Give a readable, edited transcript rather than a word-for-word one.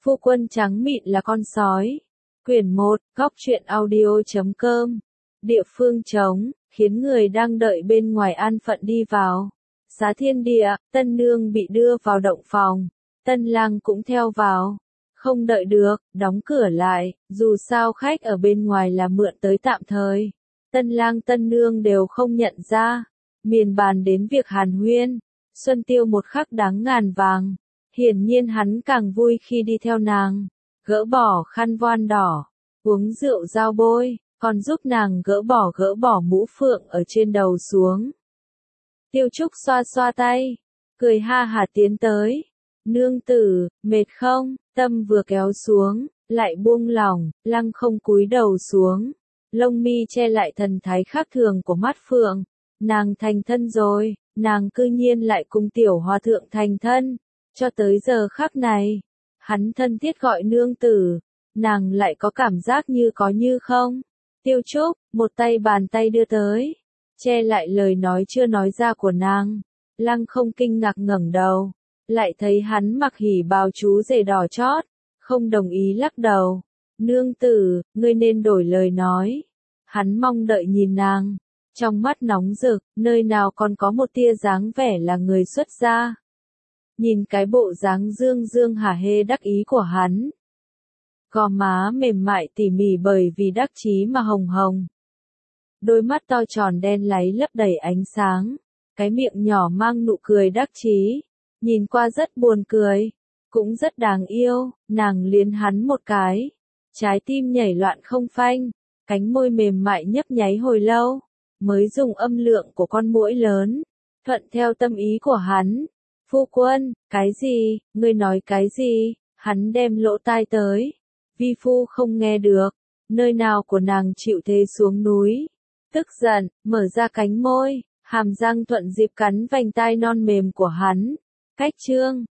Phu quân trắng mịn là con sói. Quyển 1, góc truyện audio.com. Địa phương trống, khiến người đang đợi bên ngoài an phận đi vào. Xá thiên địa, tân nương bị đưa vào động phòng. Tân lang cũng theo vào. Không đợi được, đóng cửa lại, dù sao khách ở bên ngoài là mượn tới tạm thời. Tân lang tân nương đều không nhận ra. Miền bàn đến việc hàn huyên. Xuân Tiêu một khắc đáng ngàn vàng. Hiển nhiên hắn càng vui khi đi theo nàng. Gỡ bỏ khăn voan đỏ, uống rượu dao bôi, còn giúp nàng gỡ bỏ mũ phượng ở trên đầu xuống. Tiêu Trúc xoa xoa tay, cười ha hả tiến tới. Nương tử, mệt không? Tâm vừa kéo xuống, lại buông lỏng, lăng không cúi đầu xuống. Lông mi che lại thần thái khác thường của mắt phượng. Nàng thành thân rồi, nàng cư nhiên lại cùng tiểu hòa thượng thành thân. Cho tới giờ khắc này, hắn thân thiết gọi nương tử, nàng lại có cảm giác như có như không. Tiêu Trúc, một tay bàn tay đưa tới, che lại lời nói chưa nói ra của nàng. Lăng không kinh ngạc ngẩng đầu, lại thấy hắn mặc hỉ bào chú rể đỏ chót, không đồng ý lắc đầu. Nương tử, ngươi nên đổi lời nói. Hắn mong đợi nhìn nàng, trong mắt nóng rực, nơi nào còn có một tia dáng vẻ là người xuất gia. Nhìn cái bộ dáng dương dương hả hê đắc ý của hắn. Gò má mềm mại tỉ mỉ bởi vì đắc chí mà hồng hồng. Đôi mắt to tròn đen láy lấp đầy ánh sáng. Cái miệng nhỏ mang nụ cười đắc chí. Nhìn qua rất buồn cười. Cũng rất đáng yêu. Nàng liến hắn một cái. Trái tim nhảy loạn không phanh. Cánh môi mềm mại nhấp nháy hồi lâu. Mới dùng âm lượng của con muỗi lớn. Thuận theo tâm ý của hắn. Phu quân, cái gì, ngươi nói cái gì, hắn đem lỗ tai tới. Vi phu không nghe được, nơi nào của nàng chịu thế xuống núi. Tức giận, mở ra cánh môi, hàm răng thuận dịp cắn vành tai non mềm của hắn. Cách chương,